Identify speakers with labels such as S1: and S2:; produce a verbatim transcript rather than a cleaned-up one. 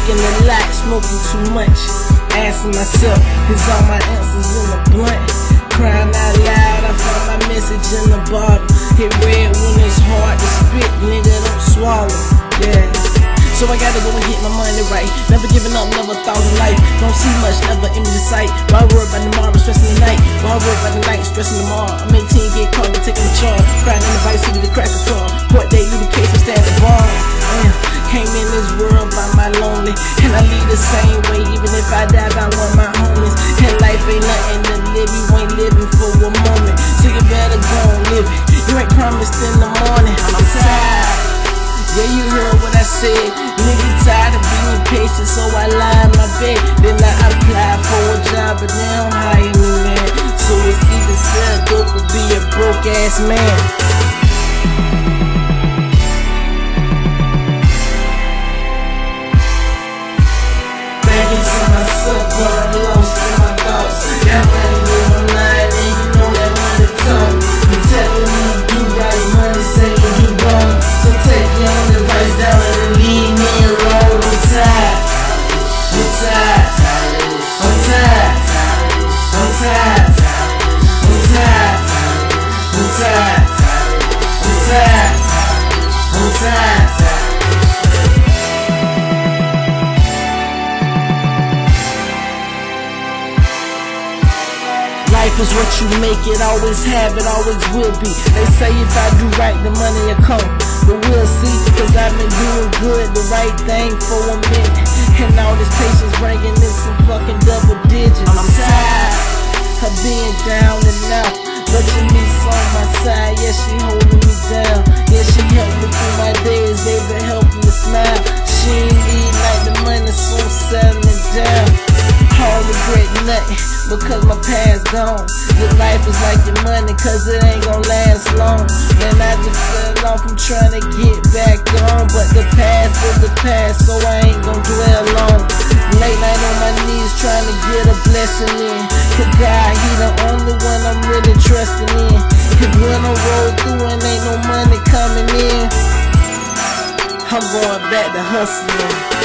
S1: Drinking a lot, smoking too much. Asking myself, is all my answers in the blunt? Crying out loud, I found my message in the bottle. Hit red when it's hard to spit, nigga, don't swallow. Yeah. So I gotta go and get my money right. Never giving up, never thought of life. Don't see much, never in the sight. Why worry about tomorrow, stressing the night? Why worry about the night, stressing tomorrow? I'm eighteen, get caught, and taking a charge. Crying in the vice city, the crack a car. Court day, leave the case, and stand the bar. Damn, came in this world by my lonely, and I leave the same way, even if I die by one of my homies. And life ain't nothing to live, you ain't living for a moment, so you better go and live it. You ain't promised in the morning, I'm tired. Yeah, you heard what I said. Nigga tired of being patient, so I lie in my bed. Then I apply for a job, but they don't hire me, man. So it's either sell dope or be a broke ass man. Back into myself, but I'm lost in my thoughts. Got money in my mind, and you know that money talk. You telling me you right, money saying you wrong. So take your advice down and leave me alone. I'm tired, I'm tired, I'm tired, I'm tired, I'm tired, I'm tired, I'm tired, I'm tired. Life is what you make it, always have it, always will be. They say if I do right, the money will come, but we'll see, cause I've been doing good, the right thing for a minute. And all this patience bringing in some fucking double digits. I'm tired of being down and out, but your niece on my side, yeah, she holding me down. Yeah, she helped me through my days, baby, helping me smile. She ain't need like the money, so I'm settling down. I don't regret nothing, because my past gone. Your life is like your money, cause it ain't gon' last long. Man, I just fell off, I'm trying to get back on, but the past is the past, so I ain't gon' dwell long. Late night on my knees, trying to get a blessing in. Cause God, He the only one I'm really trusting in. Cause when I roll through and ain't no money coming in, I'm going back to hustling.